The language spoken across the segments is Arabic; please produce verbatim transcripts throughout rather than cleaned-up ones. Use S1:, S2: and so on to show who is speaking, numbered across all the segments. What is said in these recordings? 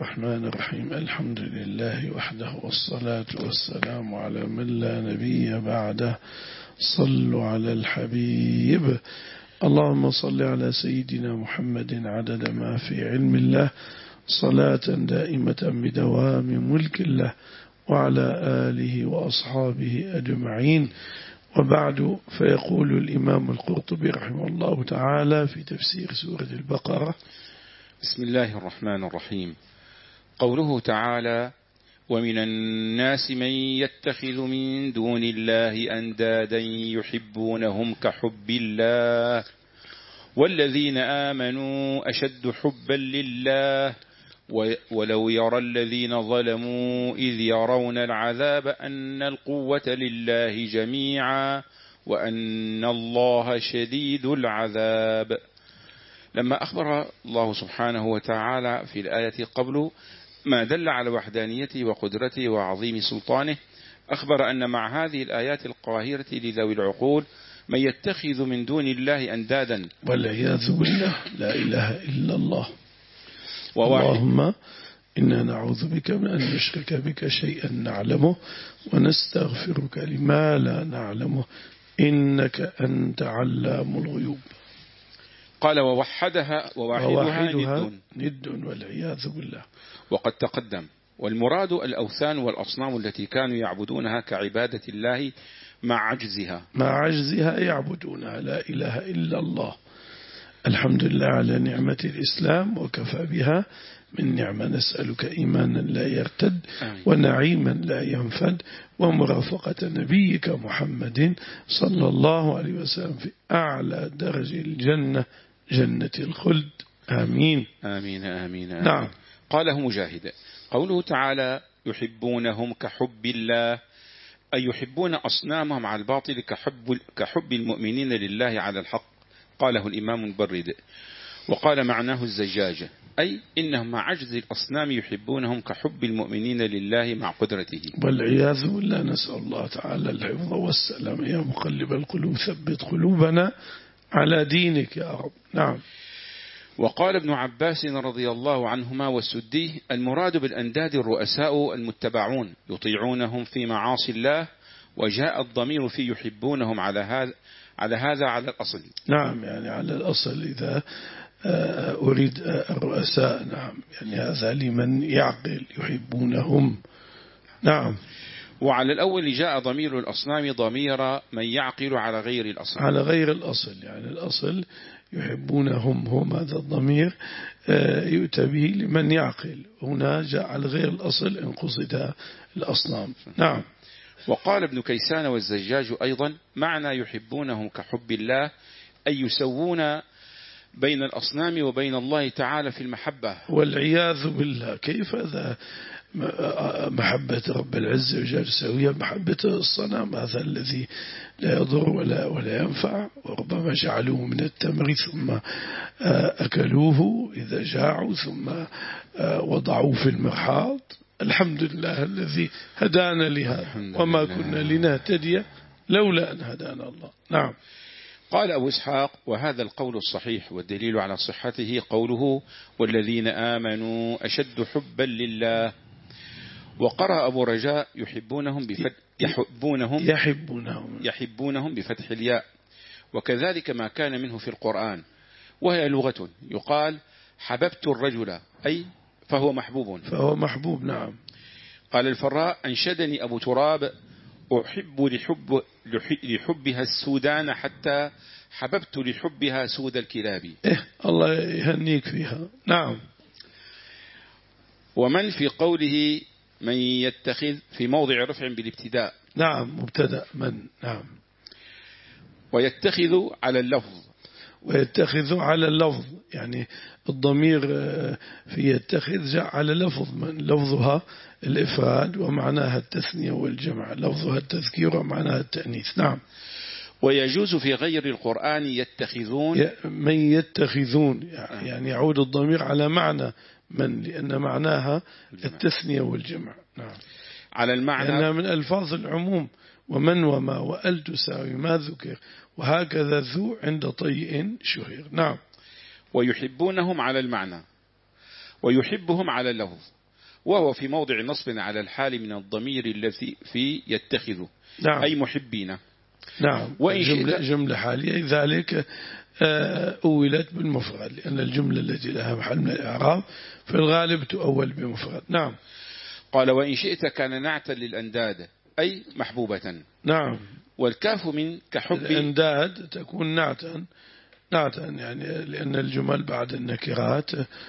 S1: الرحمن الرحيم. الحمد لله وحده والصلاة والسلام على من لا نبي بعده. صلوا على الحبيب. اللهم صل على سيدنا محمد عدد ما في علم الله، صلاة دائمة بدوام ملك الله، وعلى آله وأصحابه أجمعين. وبعد، فيقول الإمام القرطبي رحمه الله تعالى في تفسير سورة البقرة:
S2: بسم الله الرحمن الرحيم. قوله تعالى: ومن الناس من يتخذ من دون الله أندادا يحبونهم كحب الله والذين آمنوا أشد حبا لله ولو يرى الذين ظلموا إذ يرون العذاب أن القوة لله جميعا وأن الله شديد العذاب. لما أخبر الله سبحانه وتعالى في الآية قبل ما دل على وحدانيته وقدرته وعظيم سلطانه، أخبر أن مع هذه الآيات القاهرة لذوي العقول من يتخذ من دون الله أندادا،
S1: والعياذ بالله، لا إله إلا الله. اللهم إنا نعوذ بك من أن نشرك بك شيئا نعلمه ونستغفرك لما لا نعلمه إنك أنت علام الغيوب.
S2: قال: ووحدها وواحدها ند,
S1: ند والعياذ بالله.
S2: وقد تقدم، والمراد الأوثان والأصنام التي كانوا يعبدونها كعبادة الله مع عجزها
S1: مع عجزها يعبدونها، لا إله إلا الله. الحمد لله على نعمة الإسلام وكفى بها من نعمة. نسألك إيمانا لا يرتد ونعيما لا ينفد ومرافقة نبيك محمد صلى الله عليه وسلم في أعلى درج الجنة، جنة الخلد. آمين
S2: آمين آمين, آمين.
S1: نعم.
S2: قاله مجاهد: قوله تعالى: يحبونهم كحب الله، أي يحبون أصنامهم على الباطل كحب, كحب المؤمنين لله على الحق. قاله الإمام المبرد. وقال معناه الزجاجة، أي إنهم مع عجز الأصنام يحبونهم كحب المؤمنين لله مع قدرته.
S1: والعياذ بالله، نسأل الله تعالى الحفظ والسلام. يا مقلب القلوب ثبت قلوبنا على دينك يا رب. نعم.
S2: وقال ابن عباس رضي الله عنهما والسدي: المراد بالأنداد الرؤساء المتبعون يطيعونهم في معاصي الله، وجاء الضمير في يحبونهم على هذا على هذا على الأصل.
S1: نعم، يعني على الأصل إذا أريد الرؤساء. نعم، يعني هذا لمن يعقل، يحبونهم. نعم.
S2: وعلى الأول جاء ضمير الأصنام ضمير من يعقل على غير الأصل،
S1: على غير الأصل، يعني الأصل يحبونهم، هم هذا الضمير يؤتى به لمن يعقل. هنا جاء على غير الأصل إن قصد الأصنام. نعم.
S2: وقال ابن كيسان والزجاج أيضا: معنى يحبونهم كحب الله أي يسوون بين الأصنام وبين الله تعالى في المحبة.
S1: والعياذ بالله، كيف هذا؟ محبة رب العزة وجل سوية محبة الصنم، هذا الذي لا يضر ولا, ولا ينفع. وربما جعلوه من التمر ثم أكلوه إذا جاعوا ثم وضعوه في المرحاض. الحمد لله الذي هدانا لهذا وما كنا لنهتدي لولا أن هدانا الله. نعم.
S2: قال أبو إسحاق: وهذا القول الصحيح، والدليل على صحته قوله: والذين آمنوا أشد حبا لله. وقرأ أبو رجاء: يحبونهم بفتح يحبونهم
S1: يحبونهم
S2: يحبونهم بفتح الياء، وكذلك ما كان منه في القرآن، وهي لغة يقال حببت الرجل، أي فهو محبوب
S1: فهو محبوب. نعم.
S2: قال الفراء: أنشدني أبو تراب: أحب لحب لحبها السودان حتى حببت لحبها سود الكلاب.
S1: إيه، الله يهنيك فيها. نعم.
S2: ومن في قوله من يتخذ في موضع رفع بالابتداء.
S1: نعم، مبتدأ من. نعم.
S2: ويتخذ على اللفظ،
S1: ويتخذ على اللفظ، يعني الضمير في يتخذ جاء على لفظ من، لفظها الإفراد ومعناها التثنية والجمع، لفظها التذكير ومعناها التأنيث. نعم.
S2: ويجوز في غير القرآن يتخذون،
S1: من يتخذون، يعني يعود الضمير على معنى من، لأن معناها التثنية والجمع. نعم.
S2: على المعنى،
S1: لأنها من ألفاظ العموم، ومن وما وأل تساوي ما ذكر، وهكذا ذو عند طيء شهر. نعم.
S2: ويحبونهم على المعنى، ويحبهم على اللفظ، وهو في موضع نصب على الحال من الضمير الذي في يتخذ،
S1: نعم.
S2: أي محبين.
S1: نعم. جملة, جملة حالية ذلك أولت بالمفرد، لأن الجملة التي لها محل من الإعراب في الغالب تؤول بمفرد. نعم.
S2: قال وإن شئت كان نعتا للأنداد أي محبوبة.
S1: نعم.
S2: والكاف من كحب
S1: الأنداد تكون نعتا، نعتا يعني لأن الجمل بعد النكرات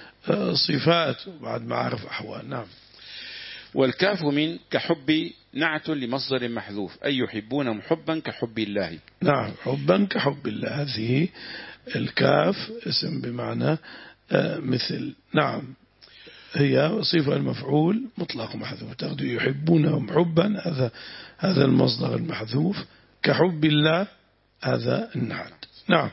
S1: صفات وبعد معارف أحوال. نعم.
S2: والكاف من كحب نعت لمصدر محذوف أي يحبونهم حبا كحب الله.
S1: نعم. حبا كحب الله، هذه الكاف اسم بمعنى مثل. نعم. هي صفة المفعول مطلق محذوف، تقدر يحبونهم حبا، هذا هذا المصدر المحذوف، كحب الله هذا النعت. نعم.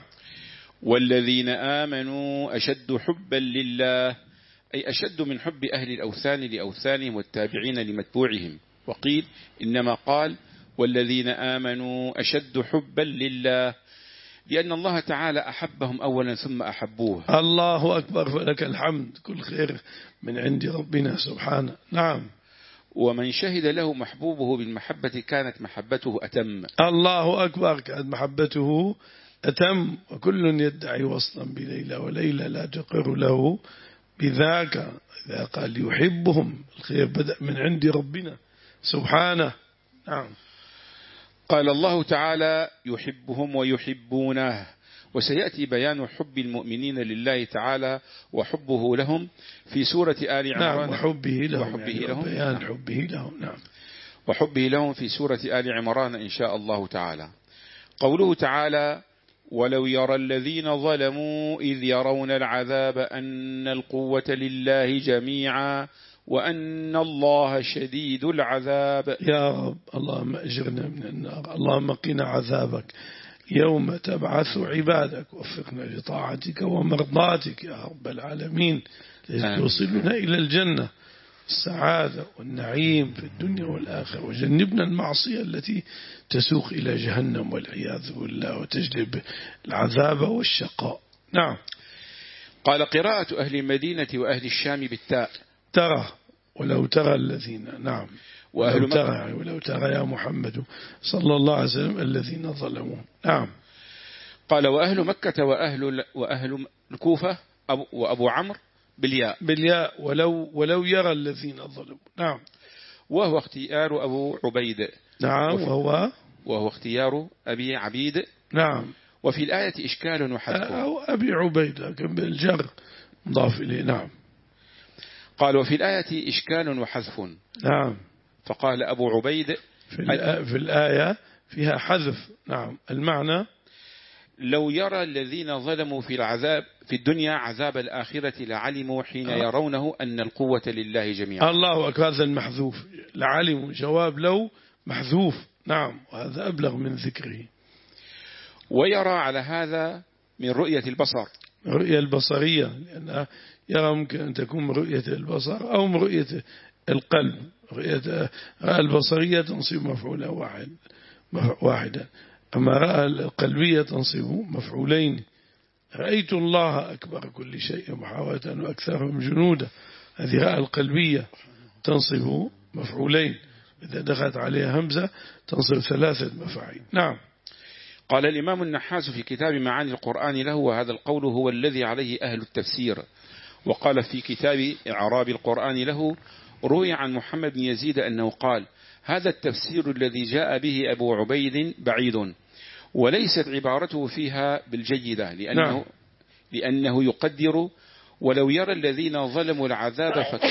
S2: والذين آمنوا أشد حبا لله أي أشد من حب أهل الأوثان لأوثانهم والتابعين لمتبوعهم. وقيل إنما قال والذين آمنوا أشد حبا لله لأن الله تعالى أحبهم أولا ثم أحبوه.
S1: الله أكبر، فلك الحمد، كل خير من عند ربنا سبحانه. نعم.
S2: ومن شهد له محبوبه بالمحبة كانت محبته أتم.
S1: الله أكبر، كانت محبته أتم. وكل يدعي وصلا بليلى وليلى لا تقر له بذاك، إذا قال يحبهم الخير بدأ من عند ربنا سبحانه. نعم.
S2: قال الله تعالى يحبهم ويحبونه، وسيأتي بيان حب المؤمنين لله تعالى وحبه لهم في سورة آل عمران.
S1: نعم. وحبه لهم،
S2: وحبه
S1: يعني
S2: لهم.
S1: بيان
S2: نعم.
S1: حبه لهم. نعم.
S2: وحبه لهم في سورة آل عمران إن شاء الله تعالى. قوله تعالى ولو يرى الذين ظلموا إذ يرون العذاب أن القوة لله جميعا وأن الله شديد العذاب.
S1: يا رب اللهم أجرنا من النار، اللهم قنا عذابك يوم تبعث عبادك، وفقنا لطاعتك ومرضاتك يا رب العالمين، لتوصلنا إلى الجنة السعادة والنعيم في الدنيا والآخرة، وجنبنا المعصية التي تسوق إلى جهنم والعياذ بالله وتجلب العذاب والشقاء. نعم.
S2: قال قراءة أهل المدينة وأهل الشام بالتاء
S1: ترى، ولو ترى الذين. نعم. ولو ترى يعني ولو ترى يا محمد صلى الله عليه وسلم الذين ظلموا. نعم.
S2: قال وأهل مكة وأهل وأهل الكوفة وأبو عمرو بالياء
S1: بالياء ولو ولو يرى الذين ظلموا. نعم.
S2: وهو اختيار أبو عبيد.
S1: نعم. وهو
S2: وهو اختيار أبي عبيد.
S1: نعم.
S2: وفي الآية إشكال وحذف.
S1: أو أبي عبيد لكن بالجر مضاف إليه. نعم.
S2: قال وفي الآية إشكال وحذف.
S1: نعم.
S2: فقال أبو عبيد
S1: في, في الآية فيها حذف. نعم. المعنى
S2: لو يرى الذين ظلموا في العذاب في الدنيا عذاب الآخرة لعلموا حين يرونه أن القوة لله جميعا.
S1: الله أكبر، هذا المحذوف لعلموا جواب لو محذوف. نعم. وهذا أبلغ من ذكره.
S2: ويرى على هذا من رؤية البصر،
S1: رؤية البصرية، لأن يرى ممكن أن تكون من رؤية البصر أو من رؤية القلب. رؤية البصرية تنصيب مفعولا واحد واحدا، أما رأى القلبية تنصيب مفعولين. رأيت الله أكبر كل شيء محاوة وأكثرهم جنودا، هذه رأى القلبية تنصب مفعولين، إذا دخلت عليها همزة تنصب ثلاثة مفاعيل. نعم.
S2: قال الإمام النحاس في كتاب معاني القرآن له وهذا القول هو الذي عليه أهل التفسير. وقال في كتاب إعراب القرآن له روي عن محمد بن يزيد أنه قال هذا التفسير الذي جاء به أبو عبيد بعيد، وليست عبارته فيها بالجيدة، لأنه,
S1: نعم.
S2: لأنه يقدر ولو يرى الذين ظلموا العذاب فك...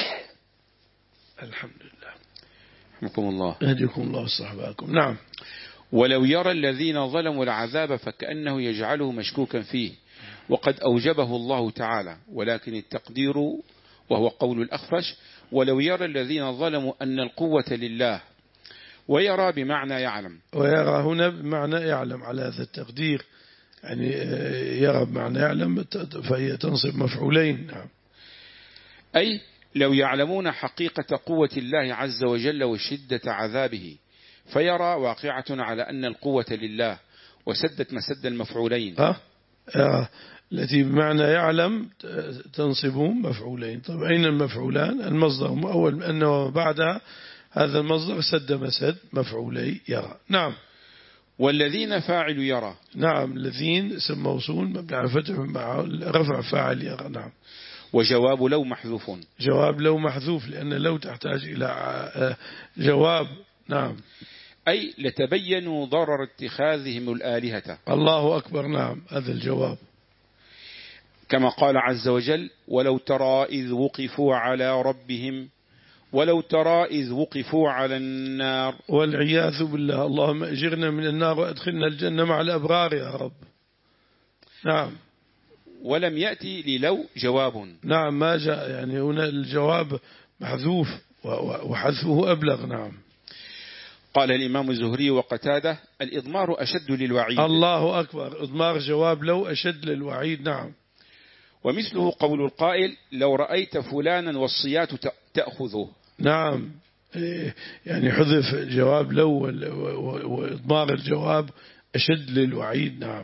S1: الحمد لله.
S2: رحمكم الله.
S1: يهديكم الله وصحباكم. نعم.
S2: ولو يرى الذين ظلموا العذاب فكأنه يجعله مشكوكا فيه، وقد أوجبه الله تعالى، ولكن التقدير وهو قول الأخفش ولو يرى الذين ظلموا أن القوة لله، ويرى بمعنى يعلم.
S1: ويرى هنا بمعنى يعلم على هذا التقدير، يعني يرى بمعنى يعلم فهي تنصب مفعولين. نعم.
S2: أي لو يعلمون حقيقة قوة الله عز وجل وشدة عذابه، فيرى واقعة على أن القوة لله وسدت مسد المفعولين.
S1: ها؟ التي بمعنى يعلم تنصب مفعولين. طيب أين المفعولان؟ المصدر أول أنه بعدها هذا المصدر سد مسد مفعولي يرى. نعم.
S2: والذين فاعل يرى.
S1: نعم. الذين اسم موصول مبني على فتح مع رفع فاعل يرى. نعم.
S2: وجواب لو محذوف.
S1: جواب لو محذوف لأن لو تحتاج إلى جواب. نعم.
S2: أي لتبينوا ضرر اتخاذهم الآلهة.
S1: الله أكبر. نعم. هذا الجواب.
S2: كما قال عز وجل ولو ترى إذ وقفوا على ربهم ولو ترى إذ وقفوا على النار.
S1: والعياذ بالله. اللهم أجرنا من النار وأدخلنا الجنة مع الأبرار يا رب. نعم.
S2: ولم يأتي للو جواب.
S1: نعم. ما جاء يعني هنا الجواب محذوف وحذفه أبلغ. نعم.
S2: قال الإمام الزهري وقتاده الإضمار أشد للوعيد.
S1: الله أكبر. إضمار جواب لو أشد للوعيد. نعم.
S2: ومثله قول القائل لو رأيت فلانا والصيات تأخذه.
S1: نعم. يعني حذف جواب لو وإضمار الجواب أشد للوعيد. نعم.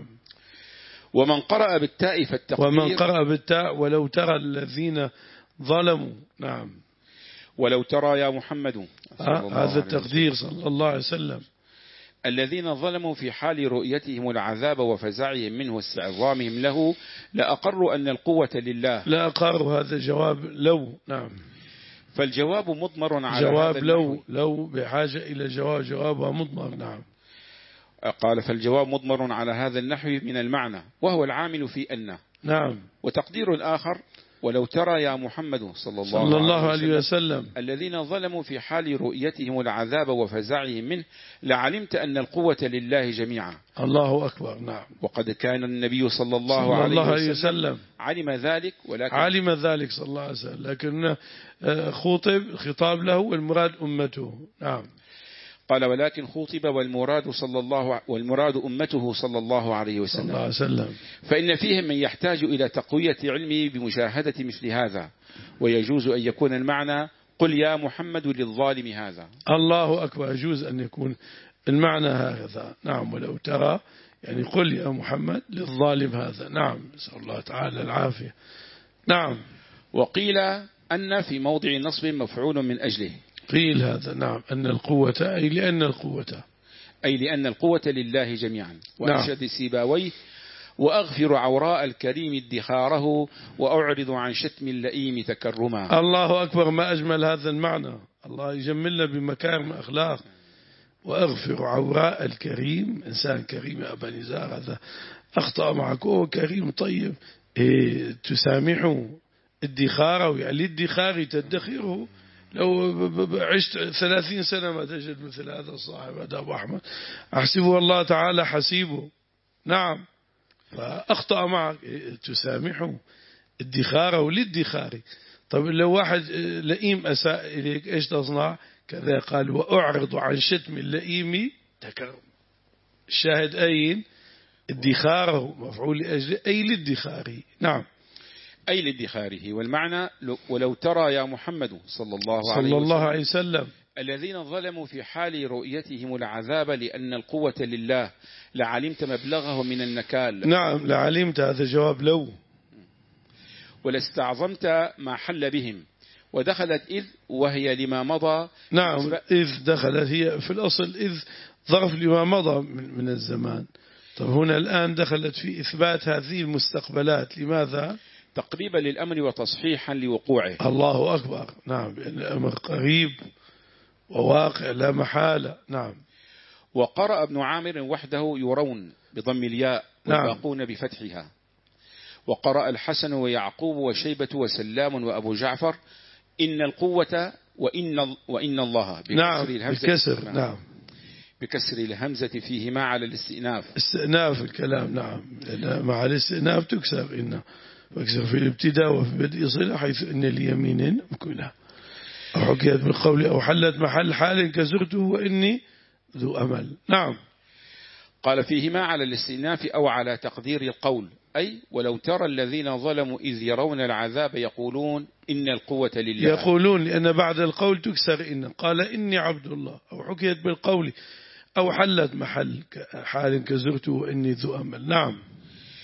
S2: ومن قرأ بالتاء فالتقدير.
S1: ومن قرأ بالتاء ولو ترى الذين ظلموا. نعم.
S2: ولو ترى يا محمد
S1: هذا التقدير صلى الله عليه وسلم.
S2: الذين ظلموا في حال رؤيتهم العذاب وفزعهم منه واستعظامهم له لأقروا أن القوة لله.
S1: لا أقروا. هذا جواب لو. نعم.
S2: فالجواب مضمر على
S1: جواب
S2: هذا
S1: لو
S2: النحو.
S1: لو بحاجة إلى جواب جوابها مضمر. نعم.
S2: قال فالجواب مضمر على هذا النحو من المعنى وهو العامل في أنه.
S1: نعم.
S2: وتقدير الآخر ولو ترى يا محمد صلى الله,
S1: صلى الله عليه وسلم, وسلم
S2: الذين ظلموا في حال رؤيتهم العذاب وفزعهم منه لعلمت أن القوة لله جميعا.
S1: الله أكبر. نعم.
S2: وقد كان النبي صلى الله,
S1: صلى
S2: عليه,
S1: الله عليه
S2: وسلم,
S1: وسلم
S2: علم ذلك ولكن
S1: علم ذلك صلى الله عليه وسلم لكن خطب خطاب له والمراد أمته. نعم.
S2: قال ولكن خوطب والمراد صلى الله والمراد أمته صلى الله عليه وسلم.
S1: صلى الله عليه وسلم.
S2: فإن فيهم من يحتاج إلى تقوية علمه بمشاهدة مثل هذا ويجوز أن يكون المعنى قل يا محمد للظالم هذا.
S1: الله أكبر. يجوز أن يكون المعنى هذا. نعم. ولو ترى يعني قل يا محمد للظالم هذا. نعم. نسأل الله تعالى العافية. نعم.
S2: وقيل أن في موضع نصب مفعول من أجله.
S1: قيل هذا. نعم. أن القوة أي لأن القوة
S2: أي لأن القوة لله جميعا. وأنشد سيباويه وأغفر عوراء الكريم ادخاره وأعرض عن شتم اللئيم تكرما.
S1: الله أكبر. ما أجمل هذا المعنى. الله يجملنا بمكارم أخلاق. وأغفر عوراء الكريم. إنسان كريم يا أبا نزار هذا أخطأ معك هو كريم طيب إيه تسامحه ادخاره يعني الادخار تدخره. لو عشت ثلاثين سنة ما تجد مثل هذا الصاحب هذا أبو أحمد أحسبه الله تعالى حسيبه. نعم. فأخطأ معك تسامحه ادخاره للادخار. طب لو واحد لئيم أساء إليك إيش تصنع؟ كذا قال وأعرض عن شتم اللئيم تكرم. الشاهد أين ادخاره مفعول لأجل أي للادخار. نعم.
S2: أي لادخاره. والمعنى ولو ترى يا محمد صلى الله عليه,
S1: صلى الله عليه وسلم
S2: الذين ظلموا في حال رؤيتهم العذاب لأن القوة لله لعلمت مبلغه من النكال.
S1: نعم. لعلمت. هذا جواب لو.
S2: ولاستعظمت ما حل بهم. ودخلت إذ وهي لما مضى.
S1: نعم. إذ دخلت هي في الأصل إذ ظرف لما مضى من الزمان. طب هنا الآن دخلت في إثبات هذه المستقبلات. لماذا؟
S2: تقريبا للأمر وتصحيحا لوقوعه.
S1: الله أكبر. نعم. الأمر قريب وواقع لا محالة. نعم.
S2: وقرأ ابن عامر وحده يرون بضم الياء والباقون نعم. بفتحها. وقرأ الحسن ويعقوب وشيبة وسلام وأبو جعفر إن القوة وإن, وإن الله بكسر
S1: نعم.
S2: الهمزة
S1: بكسر. نعم.
S2: بكسر الهمزة فيهما على الاستئناف.
S1: استئناف الكلام. نعم. مع الاستئناف تكسر إن واكسر في الابتداء وفي بدء صلة حيث إن اليمين ممكنة أو حكيت بالقول أو حلت محل حال كزرته وإني ذو أمل. نعم.
S2: قال فيهما على الاستئناف أو على تقدير القول أي ولو ترى الذين ظلموا إذ يرون العذاب يقولون إن القوة لله.
S1: يقولون لأن بعد القول تكسر إن قال إني عبد الله أو حكيت بالقول أو حلت محل حال كزرته وإني ذو أمل. نعم.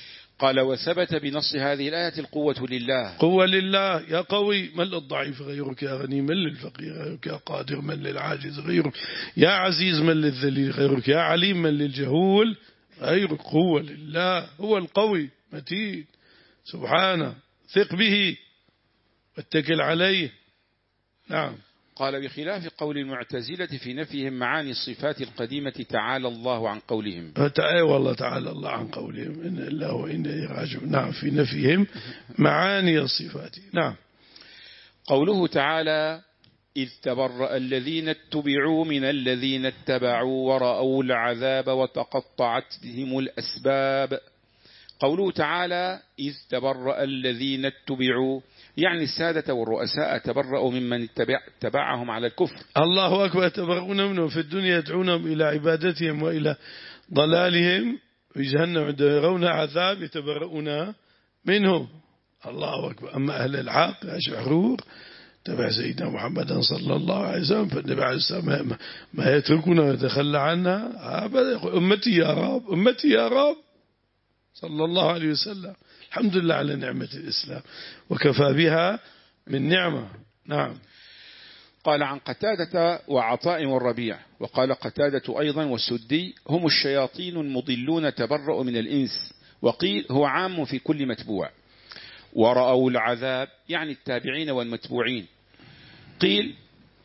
S2: قال وثبت بنص هذه الآية القوة لله.
S1: قوة لله. يا قوي من للضعيف غيرك، يا غني من للفقير غيرك، يا قادر من للعاجز غيرك، يا عزيز من للذليل غيرك، يا عليم من للجهول غيرك. قوة لله، هو القوي متين سبحانه، ثق به واتكل عليه. نعم.
S2: قال بخلاف قول المعتزلة في نفيهم معاني الصفات القديمة تعالى الله عن قولهم.
S1: تعالى والله تعالى الله عن قولهم إن الله وإنا إليه راجعون. نعم، في نفيهم معاني الصفات. نعم.
S2: قوله تعالى إذ تبرأ الذين اتبعوا من الذين اتبعوا ورأوا العذاب وتقطعت بهم الأسباب. قوله تعالى إذ تبرأ الذين اتبعوا يعني السادة والرؤساء تبرأوا ممن اتبعهم على الكفر.
S1: الله أكبر. يتبرؤون منهم في الدنيا، يدعونهم إلى عبادتهم وإلى ضلالهم، في جهنم عندما يرون عذاب يتبرؤون منهم. الله أكبر. أما أهل الحق يشعرون تبع سيدنا محمد صلى الله عليه وسلم، فالنبي عليه السلام ما يتركون ويتخلى عنها أبدا. أمتي يا رب، أمتي يا رب صلى الله عليه وسلم. الحمد لله على نعمة الإسلام وكفى بها من نعمة. نعم.
S2: قال عن قتادة وعطاء والربيع. وقال قتادة أيضا والسدي هم الشياطين المضلون تبرأوا من الإنس. وقيل هو عام في كل متبوع. ورأوا العذاب يعني التابعين والمتبوعين. قيل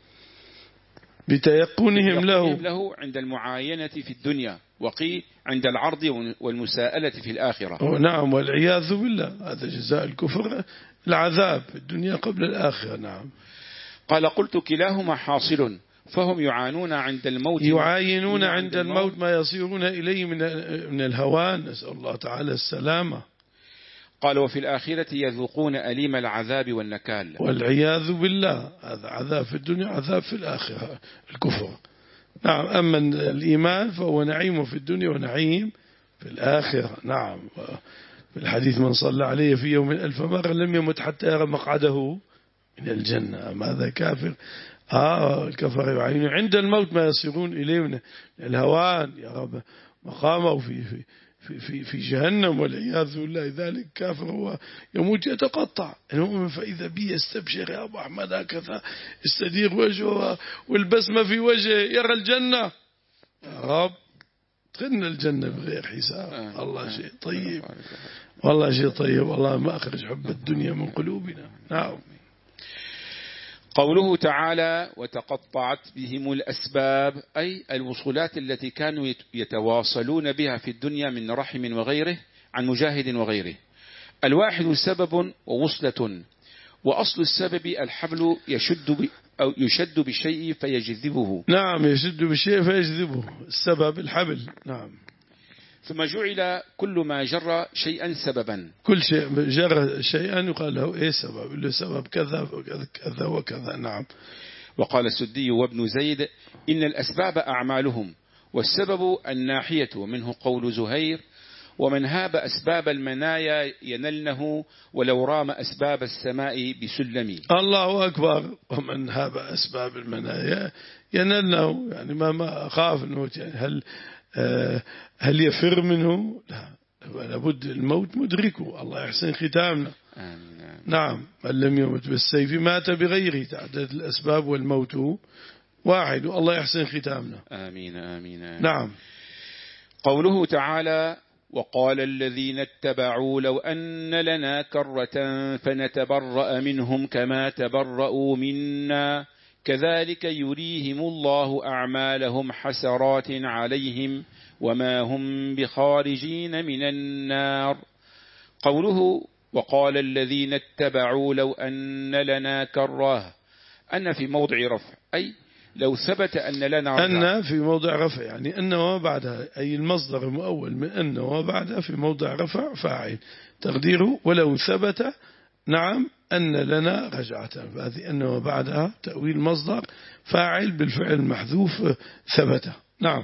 S1: بتيقنهم له.
S2: له عند المعاينة في الدنيا. وقيل عند العرض والمساءلة في الآخرة.
S1: نعم، والعياذ بالله. هذا جزاء الكفر، العذاب في الدنيا قبل الآخرة. نعم.
S2: قال قلت كلاهما حاصل، فهم يعانون عند الموت،
S1: يعاينون عند الموت ما يصيرون إليه من من الهوان، نسأل الله تعالى السلامة.
S2: قال وفي الآخرة يذوقون أليم العذاب والنكال.
S1: والعياذ بالله. هذا عذاب في الدنيا، عذاب في الآخرة الكفر. نعم. أما الإيمان فهو نعيم في الدنيا ونعيم في الآخرة. نعم. في الحديث من صلى عليه في يوم ألف مرة لم يمت حتى يرى مقعده من الجنة. ماذا كافر؟ آه الكفر يعين عند الموت ما يصيرون إليه من الهوان، يا رب مقامه في في في في, في جهنم والعياذ بالله. ذلك كافر هو يموت يتقطع. المؤمن فإذا بي يستبشر يا أبو أحمد هكذا استدير وجهه والبسمة في وجهه يرى الجنة. يا رب دخلنا الجنة بغير حساب. الله شيء طيب، والله شيء طيب. والله ما أخرج حب الدنيا من قلوبنا. نعم.
S2: قوله تعالى وتقطعت بهم الأسباب أي الوصولات التي كانوا يتواصلون بها في الدنيا من رحم وغيره عن مجاهد وغيره. الواحد سبب ووصلة، وأصل السبب الحبل يشد أو يشد بالشيء فيجذبه.
S1: نعم، يشد بالشيء فيجذبه، السبب الحبل. نعم.
S2: ثم جعل كل ما جر شيئا سببا.
S1: كل شيء جر شيئا يقال له ايه سبب، له سبب كذا وكذا كذا وكذا. نعم.
S2: وقال السدي وابن زيد إن الأسباب أعمالهم، والسبب الناحية، ومنه قول زهير ومن هاب أسباب المنايا ينلنه ولو رام أسباب السماء بسلم.
S1: الله أكبر. ومن هاب أسباب المنايا ينلنه، يعني ما ما خاف انه هل آه هل يفر منه؟ لا، لابد الموت مدركه. الله يحسن ختامنا.
S2: آمين.
S1: نعم. من لم يمت بالسيف مات بغيره. تعدد الأسباب والموت واحد. الله يحسن ختامنا.
S2: آمين آمين, آمين.
S1: نعم.
S2: قوله تعالى وقال الذين اتبعوا لو أن لنا كرة فنتبرأ منهم كما تبرأوا منا كذلك يريهم الله أعمالهم حسرات عليهم وما هم بخارجين من النار. قوله وقال الذين اتبعوا لو أن لنا كرة أن في موضع رفع، أي لو ثبت أن لنا رفع.
S1: أن في موضع رفع يعني أن وما بعدها، أي المصدر المؤول من أن وما بعدها في موضع رفع فاعل، تقديره ولو ثبت نعم أن لنا رجعة. فهذه أن وما بعدها تأويل مصدر فاعل بالفعل المحذوف ثبت. نعم.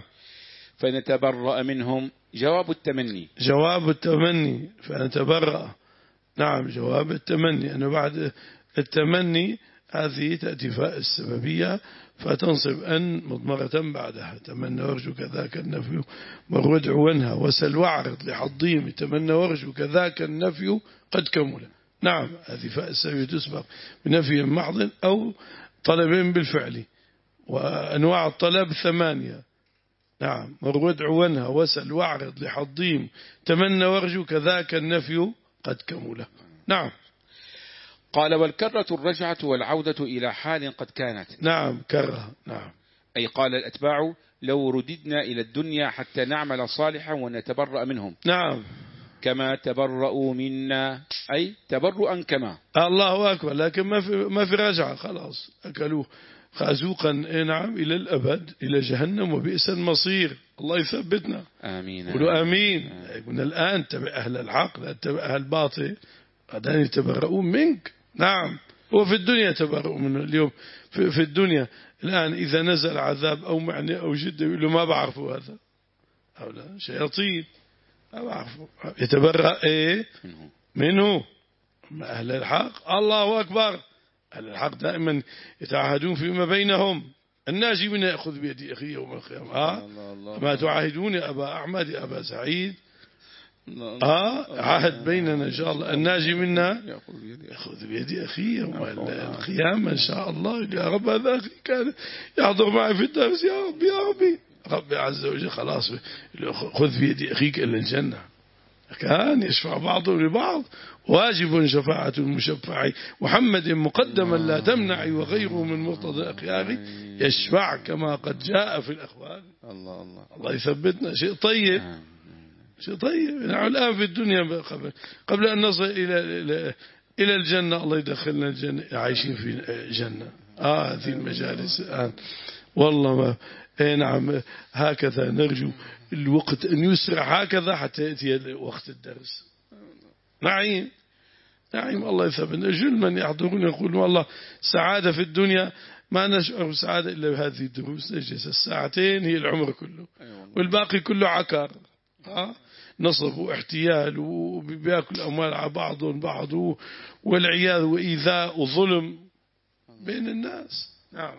S2: فنتبرأ منهم جواب التمني.
S1: جواب التمني فنتبرأ. نعم، جواب التمني أنه بعد التمني هذه تأتي فاء السببية فتنصب أن مضمرة بعدها. تمنى وارجو كذاك النفي مر وادع وانهى وسل واعرض لحضيم تمنى وارجو كذاك النفي قد كمل. نعم هذه فاء السببية تسبق بنفي محض أو طلب بالفعل، وأنواع الطلب ثمانية. نعم مر وادع وانهى وسل واعرض لحضيم تمنى وارجو كذاك النفي قد كمل. نعم.
S2: قال والكرة الرجعة والعودة إلى حال قد كانت.
S1: نعم كرة. نعم
S2: أي قال الأتباع لو رددنا إلى الدنيا حتى نعمل صالحا ونتبرأ منهم.
S1: نعم
S2: كما تبرؤوا منا أي تبرؤا كما.
S1: الله أكبر. لكن ما في ما في رجعة، خلاص أكلوه خازوقا. نعم إلى الأبد إلى جهنم وبئس المصير. الله يثبتنا.
S2: آمين.
S1: قولوا آمين. من الآن تبع أهل الحق لا تبع أهل الباطل، بعدين يتبرؤون منك. نعم هو في الدنيا تبرؤ منه اليوم في, في الدنيا الآن إذا نزل عذاب أو معنى أو جدة يقول له ما بعرفوا هذا أو لا شياطين ما بعرفوا، يتبرأ إيه منه, منه. أما أهل الحق الله أكبر، أهل الحق دائما يتعاهدون فيما بينهم. الناجي منا يأخذ بيدي أخي يوم القيامة. ها ما تعاهدون يا أبا أحمد يا أبا سعيد. آه عهد بيننا إن شاء الله. الناجي منا يأخذ بيدي أخي يوم القيامة إن شاء الله. يا رب هذا أخي كان يحضر معي في الدرس، يا رب يا ربي ربي عز وجل خلاص خذ بيدي أخيك إلى الجنة. كان يشفع بعضهم لبعض. واجب شفاعة المشفع محمد مقدما لا تمنعي وغيره من مقتضى أخياري يشفع كما قد جاء في الأخبار. الله الله الله يثبتنا. شيء طيب شيء طيب. نحن الآن في الدنيا قبل, قبل أن نصل إلى, إلى, إلى الجنة الله يدخلنا الجنة عايشين في جنة. آه هذه المجالس الآن والله ما إيه نعم هكذا نرجو الوقت أن يسرع هكذا حتى يأتي وقت الدرس. نعيم نعيم الله يثبتنا. جل من يحضرون يقولون والله سعادة في الدنيا ما نشعر بسعادة إلا بهذه الدروس. نجلس الساعتين هي العمر كله والباقي كله عكار. ها نصب واحتيال وبياكل أموال على بعضهم بعض والعياذ وإيذاء وظلم بين الناس. نعم.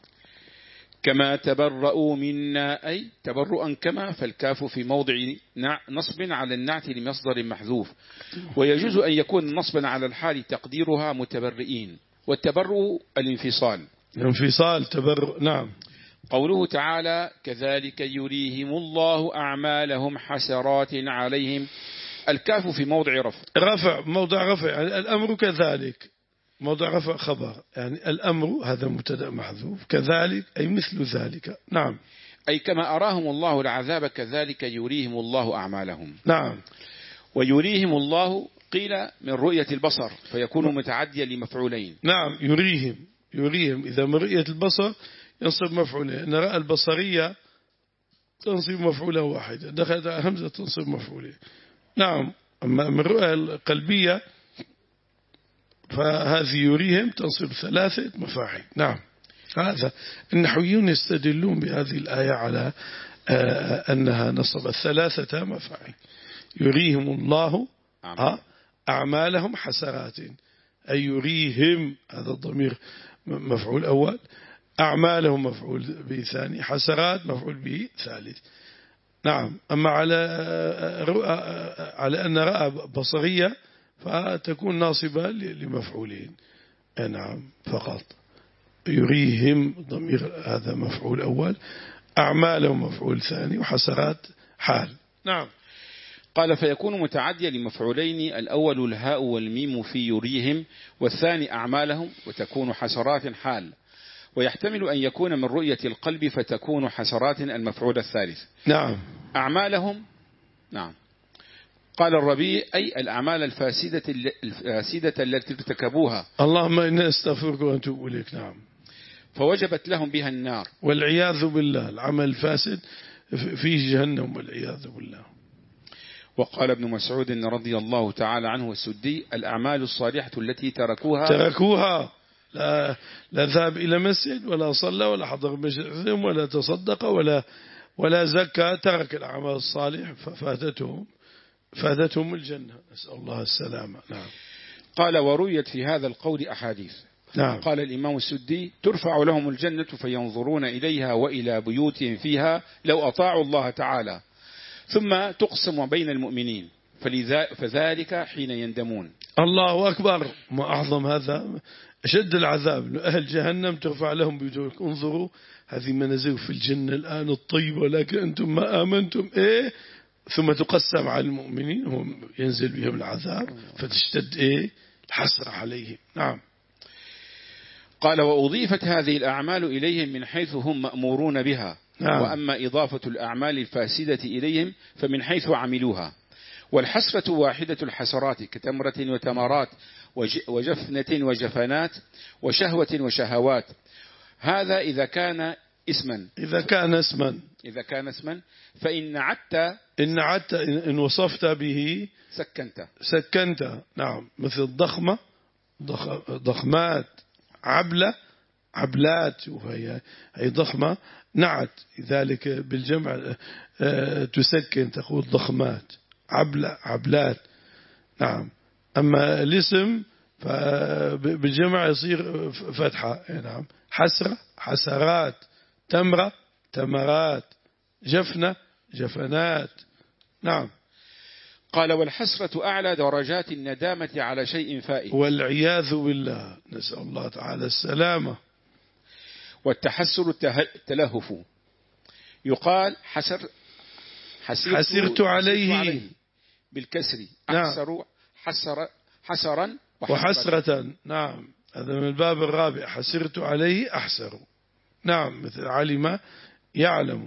S2: كما تبرؤوا منا أي تبرؤا كما، فالكاف في موضع نصب على النعت لمصدر محذوف، ويجوز أن يكون نصبا على الحال تقديرها متبرئين، والتبرؤ الانفصال.
S1: الانفصال تبرؤ. نعم.
S2: قوله تعالى كذلك يريهم الله أعمالهم حسرات عليهم، الكاف في موضع رفع.
S1: رفع موضع رفع يعني الأمر كذلك موضع رفع خبر، يعني الأمر هذا مبتدأ محذوف كذلك أي مثل ذلك. نعم.
S2: أي كما أراهم الله العذاب كذلك يريهم الله أعمالهم.
S1: نعم.
S2: ويريهم الله قيل من رؤية البصر فيكون متعديا لمفعولين.
S1: نعم يريهم يريهم إذا من رؤية البصر ينصب مفعولين. إن رأى البصرية تنصب مفعولا واحدا، دخلت على همزة تنصب مفعولين. نعم. أما من رؤية القلبية فهذه يريهم تنصب ثلاثة مفاعيل. نعم. هذا النحويون يستدلون بهذه الآية على أنها نصب ثلاثة مفاعيل. يريهم الله أعمالهم حسرات أي يريهم، هذا الضمير مفعول أول، أعمالهم مفعول به ثاني، حسرات مفعول به ثالث. نعم. أما على على أن رأى بصرية فتكون ناصبة لمفعولين. نعم فقط. يريهم ضمير هذا مفعول أول، أعمالهم مفعول ثاني، وحسرات حال. نعم.
S2: قال فيكون متعديا لمفعولين، الأول الهاء والميم في يريهم، والثاني أعمالهم، وتكون حسرات حال. ويحتمل أن يكون من رؤية القلب فتكون حسرات المفعول الثالث.
S1: نعم.
S2: أعمالهم. نعم. قال الربيع أي الأعمال الفاسدة الفاسدة التي ارتكبوها.
S1: اللهم إنا نستغفرك ونتوب إليك. نعم.
S2: فوجبت لهم بها النار
S1: والعياذ بالله. العمل الفاسد فيه جهنم والعياذ بالله.
S2: وقال ابن مسعود رضي الله تعالى عنه والسدي الأعمال الصالحة التي تركوها
S1: تركوها لا, لا ذهب إلى مسجد ولا صلى ولا حضر مسجد ولا تصدق ولا ولا زكى، ترك الأعمال الصالح ففاتتهم فاتتهم الجنة، نسأل الله السلامة. نعم.
S2: قال ورويت في هذا القول أحاديث.
S1: نعم.
S2: قال الإمام السدي: ترفع لهم الجنة فينظرون إليها وإلى بيوتهم فيها لو أطاعوا الله تعالى، ثم تقسم بين المؤمنين فذلك حين يندمون.
S1: الله أكبر، ما أعظم هذا، أشد العذاب أهل جهنم ترفع لهم بيوتهم. انظروا هذه منازل في الجنة الآن الطيبة، ولكن أنتم ما آمنتم إيه، ثم تقسم على المؤمنين هم ينزل بهم العذاب فتشتد إيه الحسرة عليهم. نعم.
S2: قال: وأضيفت هذه الأعمال إليهم من حيث هم مأمورون بها. نعم. وأما إضافة الأعمال الفاسدة إليهم فمن حيث عملوها. والحسرة واحدة الحسرات كتمرة وتمرات وجفنة وجفنات وشهوة وشهوات. هذا إذا كان اسما
S1: إذا كان اسما
S2: إذا كان اسما فإن عدت
S1: إن عدت إن وصفت به
S2: سكنت
S1: سكنت. نعم. مثل ضخمة، ضخمات، عبلة، عبلات، وهي هي ضخمة نعت، لذلك بالجمع تسكن تقول ضخمات، عبلة، عبلات. نعم. أما الاسم بالجمع يصير فتحة. نعم. حسرة، حسرات، تمرة، تمرات، جفنة، جفنات. نعم.
S2: قال: والحسرة أعلى درجات الندامة على شيء فائت،
S1: والعياذ بالله، نسأل الله تعالى السلامة.
S2: والتحسر التلهف. يقال حسر حسرت,
S1: حسرت عليه,
S2: عليه بالكسر. أحسر حسر حسرا
S1: وحسرة. نعم. هذا من الباب الرابع. حسرت عليه أحسر. نعم. مثل علم يعلم.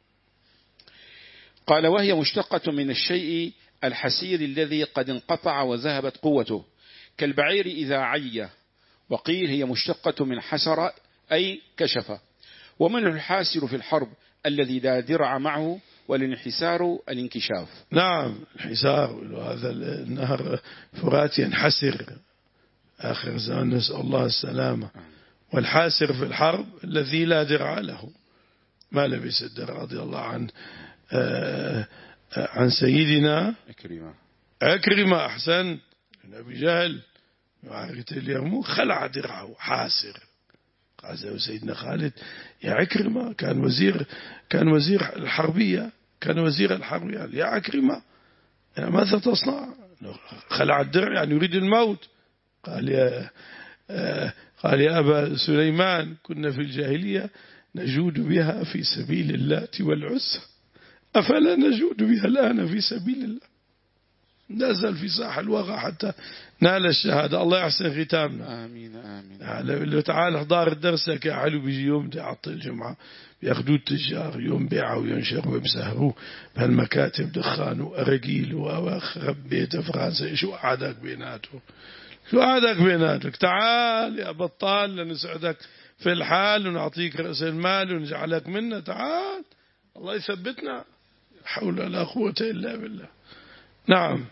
S2: قال: وهي مشتقة من الشيء الحسير الذي قد انقطع وذهبت قوته كالبعير إذا عي. وقيل هي مشتقة من حسر أي كشف. ومنه الحاسر في الحرب الذي لا درع معه، والانحسار الانكشاف.
S1: نعم. الحسار، وهذا النهر فرات ينحسر آخر زمان، نسأل الله السلامة. والحاسر في الحرب الذي لا درع له، ما لبس الدرع، رضي الله عنه. آه عن سيدنا
S2: عكرمة
S1: عكرمة أحسن من أبي جهل معركة اليرموك، خلع درعه حاسر. قال سيدنا خالد: يا عكرمة، كان وزير كان وزير الحربية كان وزير الحربية يا عكرمة يعني ماذا تصنع؟ خلع الدرع يعني يريد الموت. قال يا آه قال يا أبا سليمان، كنا في الجاهلية نجود بها في سبيل اللات والعزى، أفلا نجود بها الآن في سبيل الله؟ نزل في ساحة الوغى حتى نال الشهادة. الله يحسن ختامنا.
S2: آمين آمين.
S1: يعني لو تعال احضار الدرس يا حلو، بيجي يوم تعطي الجمعة بياخدوه التجار، يوم بيعوا وينشروا ويبسهروا بهالمكاتب دخان وأرجيل وخرب بيته فرنسا. شو قعدك بيناتهم؟ شو قعدك بيناتك؟ تعال يا بطال لنسعدك في الحال ونعطيك رأس المال ونجعلك منا. تعال، الله يثبتنا. حول ولا قوة إلا بالله. نعم.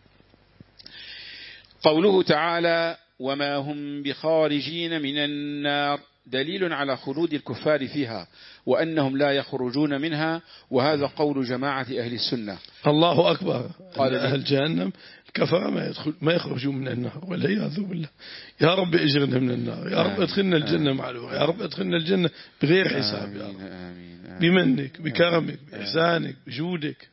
S2: قوله تعالى: وما هم بخارجين من النار، دليل على خلود الكفار فيها وأنهم لا يخرجون منها. وهذا قول جماعة أهل السنة.
S1: الله أكبر.
S2: قال
S1: أهل جهنم الكفار ما يدخل ما يخرجون من النار، والعياذ بالله. يا رب اجرنا من النار، يا رب ادخلنا الجنة مع الوغى، يا رب ادخلنا الجنة بغير حساب، يا رب. آمين آمين. بمنك، بكرمك، بإحسانك، بجودك.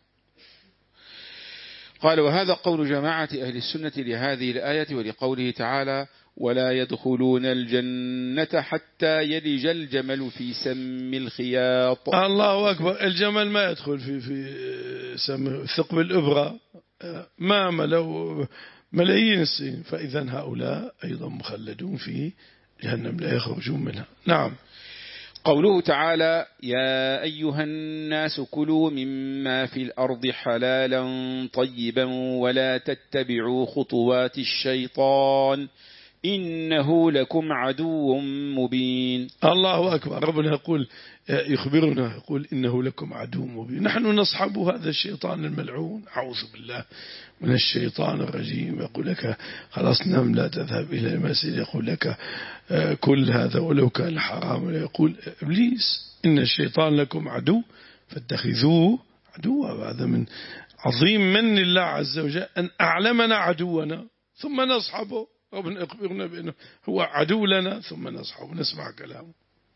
S2: قال: وهذا قول جماعة أهل السنة لهذه الآية ولقوله تعالى: ولا يدخلون الجنة حتى يلج الجمل في سم الخياط.
S1: الله أكبر. الجمل ما يدخل في في سم ثقب الإبرة ما ملوا ملايين السنين، فإذا هؤلاء أيضا مخلدون في جهنم لا يخرجون منها. نعم.
S2: قوله تعالى: يا أيها الناس كلوا مما في الأرض حلالا طيبا ولا تتبعوا خطوات الشيطان إنه لكم عدو مبين.
S1: الله أكبر. ربنا يقول يخبرنا يقول إنه لكم عدو مبين. نحن نصحب هذا الشيطان الملعون، أعوذ بالله من الشيطان الرجيم. يقول لك خلاص نم لا تذهب إلى المسجد، يقول لك كل هذا ولو كان حرام. يقول إبليس إن الشيطان لكم عدو فاتخذوه عدوا. هذا من عظيم من الله عز وجل أن أعلمنا عدونا ثم نصحبه. ربنا أخبرنا بأنه هو عدو لنا ثم نصحى ونسمع كلامه.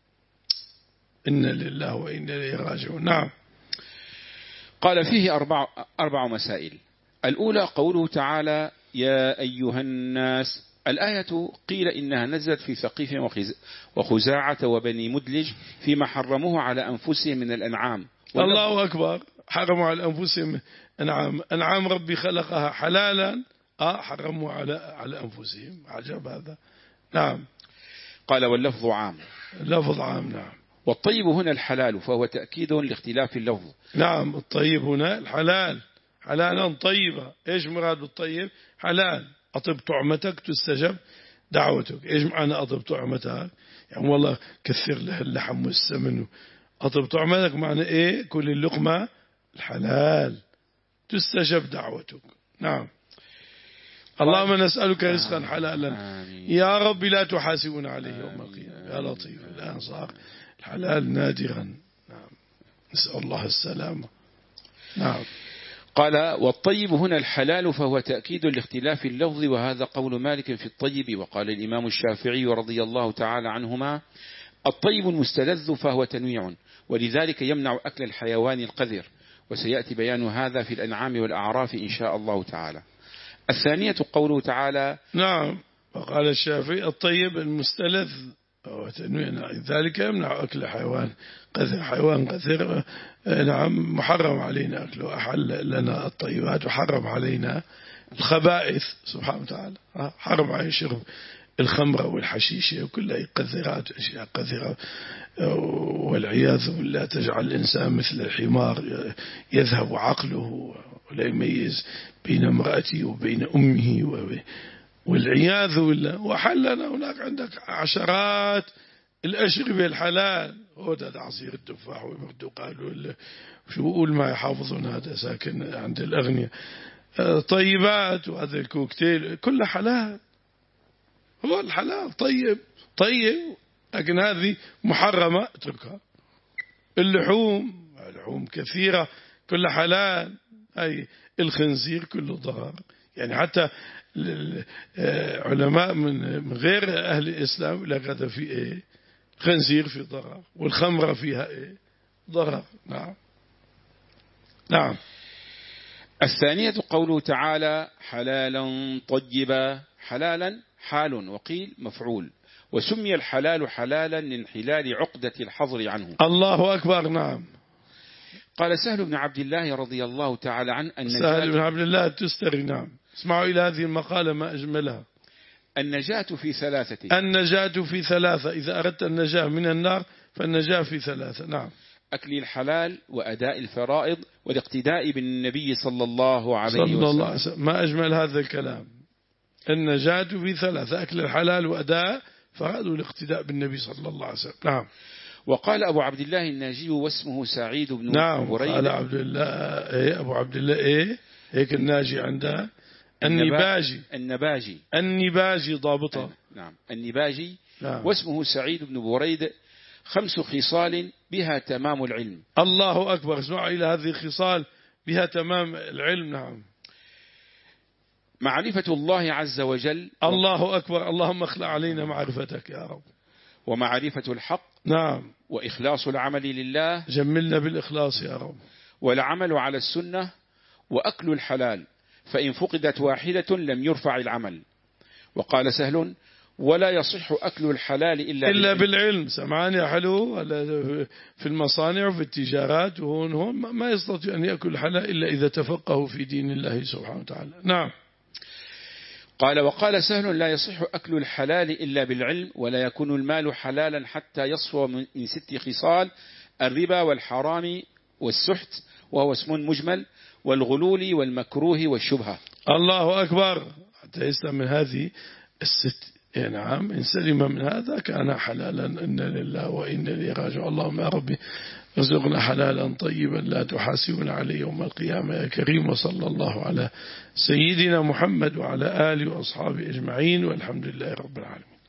S1: إن لله وإنا إليه راجعون. نعم.
S2: قال فيه أربع, أربع مسائل. الأولى قوله تعالى يا أيها الناس. الآية قيل إنها نزلت في ثقيف وخزاعة وبني مدلج فيما حرموه على أنفسهم من الأنعام.
S1: الله أكبر. حرموا على أنفسهم أنعام أنعام ربي خلقها حلالا آه حرموا على على أنفسهم. عجب هذا. نعم.
S2: قال واللفظ عام.
S1: لفظ عام. نعم.
S2: والطيب هنا الحلال فهو تأكيد لاختلاف اللفظ.
S1: نعم. الطيب هنا الحلال حلالا طيبا. إيش مراد بالطيب؟ حلال. أطب طعمتك تستجب دعوتك. إيش معنى أطب طعمتك؟ يعني والله كثر له اللحم والسمن. أطب طعمتك معنى إيه؟ كل اللقمة الحلال تستجب دعوتك. نعم. اللهم نسألك رزقا حلالا يا رب لا تحاسبنا عليه يوم القيامة. يا لطيف. الآن صار الحلال نادرا. نعم. نسأل الله السلامة. نعم.
S2: قال والطيب هنا الحلال فهو تأكيد لاختلاف اللفظ وهذا قول مالك في الطيب. وقال الإمام الشافعي رضي الله تعالى عنهما الطيب المستلذ فهو تنويع ولذلك يمنع أكل الحيوان القذر وسيأتي بيان هذا في الأنعام والأعراف إن شاء الله تعالى. الثانية قوله تعالى
S1: نعم. وقال الشافعي الطيب المستلذ فهو تنويع ذلك يمنع أكل حيوان قذر. حيوان قذر نعم محرم علينا أكله. أحل لنا الطيبات وحرم علينا الخبائث سبحانه وتعالى. حرم علينا شرب الخمر والحشيشة وكلها قذرات أشياء قذرة والعياذ بالله تجعل الإنسان مثل الحمار يذهب عقله ولا يميز بين امرأته وبين أمه والعياذ بالله. وحلنا هناك عندك عشرات الأشربة الحلال. هو ده عصير التفاح والبرتقال شو بقول ما يحافظون هذا ساكن عند الأغنياء طيبات وهذا الكوكتيل كله حلال. هو الحلال طيب طيب لكن هذه محرمة اتركها. اللحوم اللحوم كثيرة كل حلال. أي الخنزير كله ضرر. يعني حتى علماء من غير أهل الإسلام لقد في إيه خنزير في ضرر والخمرة فيها إيه ضرر. نعم. نعم.
S2: الثانية قوله تعالى حلالا طيبا. حلالا حال وقيل مفعول وسمي الحلال حلالا لانحلال عقدة الحظر عنه.
S1: الله أكبر. نعم.
S2: قال سهل بن عبد الله رضي الله تعالى عنه
S1: سهل بن عبد الله التستري. نعم. اسمعوا إلى هذه المقالة ما أجملها.
S2: النجاة في ثلاثة.
S1: النجاة في ثلاثة. إذا أردت النجاة من النار فالنجاة في ثلاثة. نعم.
S2: أكل الحلال وأداء الفرائض والاقتداء بالنبي صلى الله عليه
S1: صلى
S2: وسلم.
S1: الله عليه وسلم. ما أجمل هذا الكلام. النجاة في ثلاثة. أكل الحلال وأداء فرائض والاقتداء بالنبي صلى الله عليه وسلم. نعم.
S2: وقال أبو عبد الله الناجي واسمه سعيد بن
S1: نعم.
S2: بريدة.
S1: قال عبد الله إيه أبو عبد الله إيه هيك الناجي عندها النباجي.
S2: النباجي
S1: النباجي ضابطة.
S2: نعم. النباجي.
S1: نعم.
S2: واسمه سعيد بن بريدة. خمس خصال بها تمام العلم.
S1: الله أكبر. اسمعوا إلى هذه الخصال بها تمام العلم. نعم.
S2: معرفة الله عز وجل.
S1: الله أكبر. اللهم اخلع علينا معرفتك يا رب.
S2: ومعرفة الحق.
S1: نعم.
S2: وإخلاص العمل لله.
S1: جملنا بالإخلاص يا رب.
S2: والعمل على السنة. وأكل الحلال فإن فقدت واحدة لم يرفع العمل. وقال سهل ولا يصح أكل الحلال إلا,
S1: إلا بالعلم. سمعان يا حلو في المصانع وفي التجارات وهون هم ما يستطيع أن يأكل الحلال إلا إذا تفقهوا في دين الله سبحانه وتعالى. نعم.
S2: قال وقال سهل لا يصح أكل الحلال إلا بالعلم ولا يكون المال حلالا حتى يصفو من ست خصال الربا والحرام والسحت وهو اسم مجمل والغلول والمكروه والشبهة.
S1: الله أكبر. حتى يسلم من هذه الست. نعم. إن سلم من هذا كان حلالا. إن لله وإن إليه راجعون. اللهم يا ربي ارزقنا حلالا طيبا لا تحاسبنا عليه يوم القيامة يا كريم. وصلى الله على سيدنا محمد وعلى آله وأصحابه أجمعين والحمد لله رب العالمين.